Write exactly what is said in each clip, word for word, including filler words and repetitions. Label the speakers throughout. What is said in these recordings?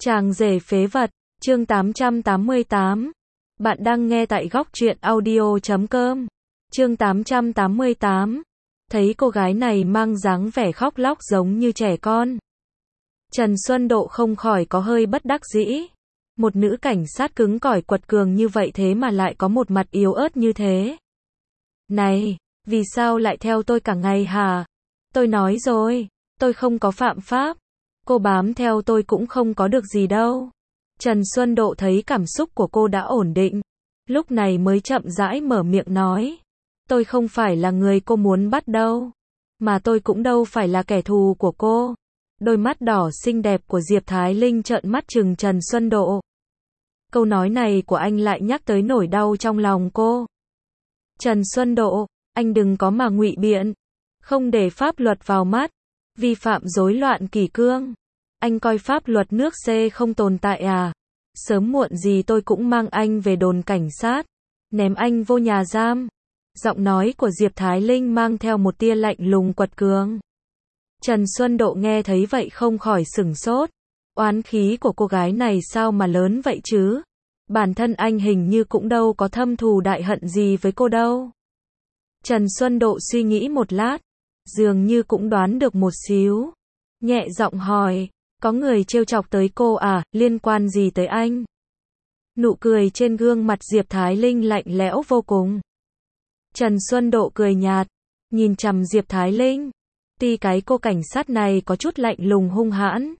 Speaker 1: Chàng rể phế vật, chương tám trăm tám mươi tám. Bạn đang nghe tại góc truyện audio chấm com. Chương tám trăm tám mươi tám. Thấy cô gái này mang dáng vẻ khóc lóc giống như trẻ con, Trần Xuân Độ không khỏi có hơi bất đắc dĩ. Một nữ cảnh sát cứng cỏi quật cường như vậy thế mà lại có một mặt yếu ớt như thế. Này, vì sao lại theo tôi cả ngày hả? Tôi nói rồi, tôi không có phạm pháp. Cô bám theo tôi cũng không có được gì đâu. Trần Xuân Độ thấy cảm xúc của cô đã ổn định, lúc này mới chậm rãi mở miệng nói. Tôi không phải là người cô muốn bắt đâu. Mà tôi cũng đâu phải là kẻ thù của cô. Đôi mắt đỏ xinh đẹp của Diệp Thái Linh trợn mắt trừng Trần Xuân Độ. Câu nói này của anh lại nhắc tới nỗi đau trong lòng cô. Trần Xuân Độ, anh đừng có mà ngụy biện, không để pháp luật vào mắt, vi phạm rối loạn kỷ cương. Anh coi pháp luật nước C không tồn tại à? Sớm muộn gì tôi cũng mang anh về đồn cảnh sát, ném anh vô nhà giam. Giọng nói của Diệp Thái Linh mang theo một tia lạnh lùng quật cường. Trần Xuân Độ nghe thấy vậy không khỏi sửng sốt. Oán khí của cô gái này sao mà lớn vậy chứ? Bản thân anh hình như cũng đâu có thâm thù đại hận gì với cô đâu. Trần Xuân Độ suy nghĩ một lát, dường như cũng đoán được một xíu. Nhẹ giọng hỏi, có người trêu chọc tới cô à, liên quan gì tới anh? Nụ cười trên gương mặt Diệp Thái Linh lạnh lẽo vô cùng. Trần Xuân Độ cười nhạt, nhìn chằm Diệp Thái Linh. Tuy cái cô cảnh sát này có chút lạnh lùng hung hãn,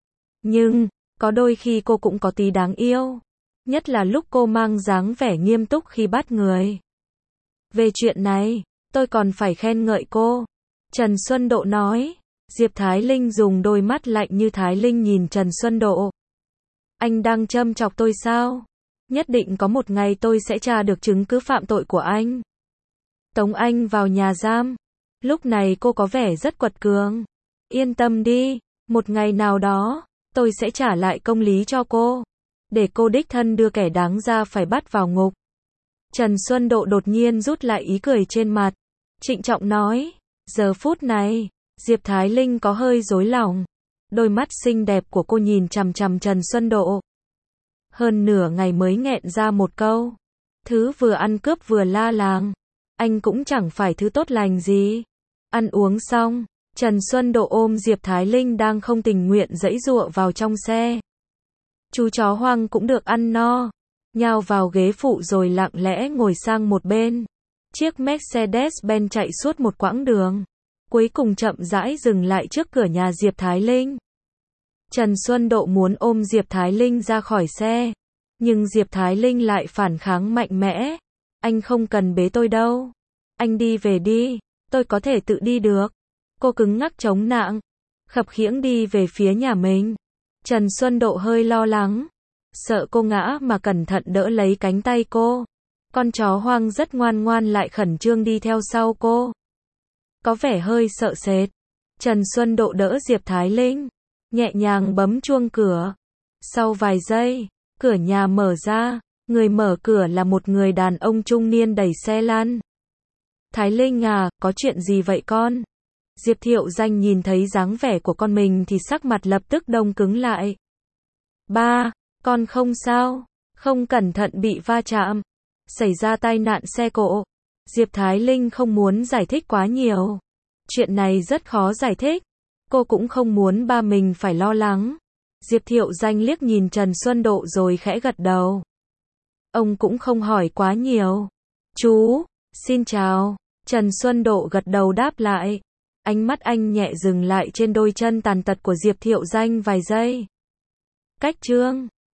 Speaker 1: nhưng, có đôi khi cô cũng có tí đáng yêu. Nhất là lúc cô mang dáng vẻ nghiêm túc khi bắt người. Về chuyện này, tôi còn phải khen ngợi cô. Trần Xuân Độ nói. Diệp Thái Linh dùng đôi mắt lạnh như Thái Linh nhìn Trần Xuân Độ. Anh đang châm chọc tôi sao? Nhất định có một ngày tôi sẽ tra được chứng cứ phạm tội của anh, tống anh vào nhà giam. Lúc này cô có vẻ rất quật cường. Yên tâm đi, một ngày nào đó, tôi sẽ trả lại công lý cho cô, để cô đích thân đưa kẻ đáng ra phải bắt vào ngục. Trần Xuân Độ đột nhiên rút lại ý cười trên mặt, trịnh trọng nói. Giờ phút này, Diệp Thái Linh có hơi rối lòng. Đôi mắt xinh đẹp của cô nhìn chằm chằm Trần Xuân Độ. Hơn nửa ngày mới nghẹn ra một câu. Thứ vừa ăn cướp vừa la làng. Anh cũng chẳng phải thứ tốt lành gì. Ăn uống xong, Trần Xuân Độ ôm Diệp Thái Linh đang không tình nguyện giãy giụa vào trong xe. Chú chó hoang cũng được ăn no, nhào vào ghế phụ rồi lặng lẽ ngồi sang một bên. Chiếc Mercedes-Benz chạy suốt một quãng đường, cuối cùng chậm rãi dừng lại trước cửa nhà Diệp Thái Linh. Trần Xuân Độ muốn ôm Diệp Thái Linh ra khỏi xe, nhưng Diệp Thái Linh lại phản kháng mạnh mẽ. Anh không cần bế tôi đâu. Anh đi về đi, tôi có thể tự đi được. Cô cứng ngắc chống nạng, khập khiễng đi về phía nhà mình. Trần Xuân Độ hơi lo lắng, sợ cô ngã mà cẩn thận đỡ lấy cánh tay cô. Con chó hoang rất ngoan ngoan lại khẩn trương đi theo sau cô, có vẻ hơi sợ sệt. Trần Xuân Độ đỡ Diệp Thái Linh, nhẹ nhàng bấm chuông cửa. Sau vài giây, cửa nhà mở ra. Người mở cửa là một người đàn ông trung niên đẩy xe lăn. Thái Linh à, có chuyện gì vậy con? Diệp Thiệu Danh nhìn thấy dáng vẻ của con mình thì sắc mặt lập tức đông cứng lại. Ba, con không sao, không cẩn thận bị va chạm, xảy ra tai nạn xe cộ. Diệp Thái Linh không muốn giải thích quá nhiều. Chuyện này rất khó giải thích. Cô cũng không muốn ba mình phải lo lắng. Diệp Thiệu Danh liếc nhìn Trần Xuân Độ rồi khẽ gật đầu. Ông cũng không hỏi quá nhiều. Chú, xin chào. Trần Xuân Độ gật đầu đáp lại. Ánh mắt anh nhẹ dừng lại trên đôi chân tàn tật của Diệp Thiệu Danh vài giây. Cách chương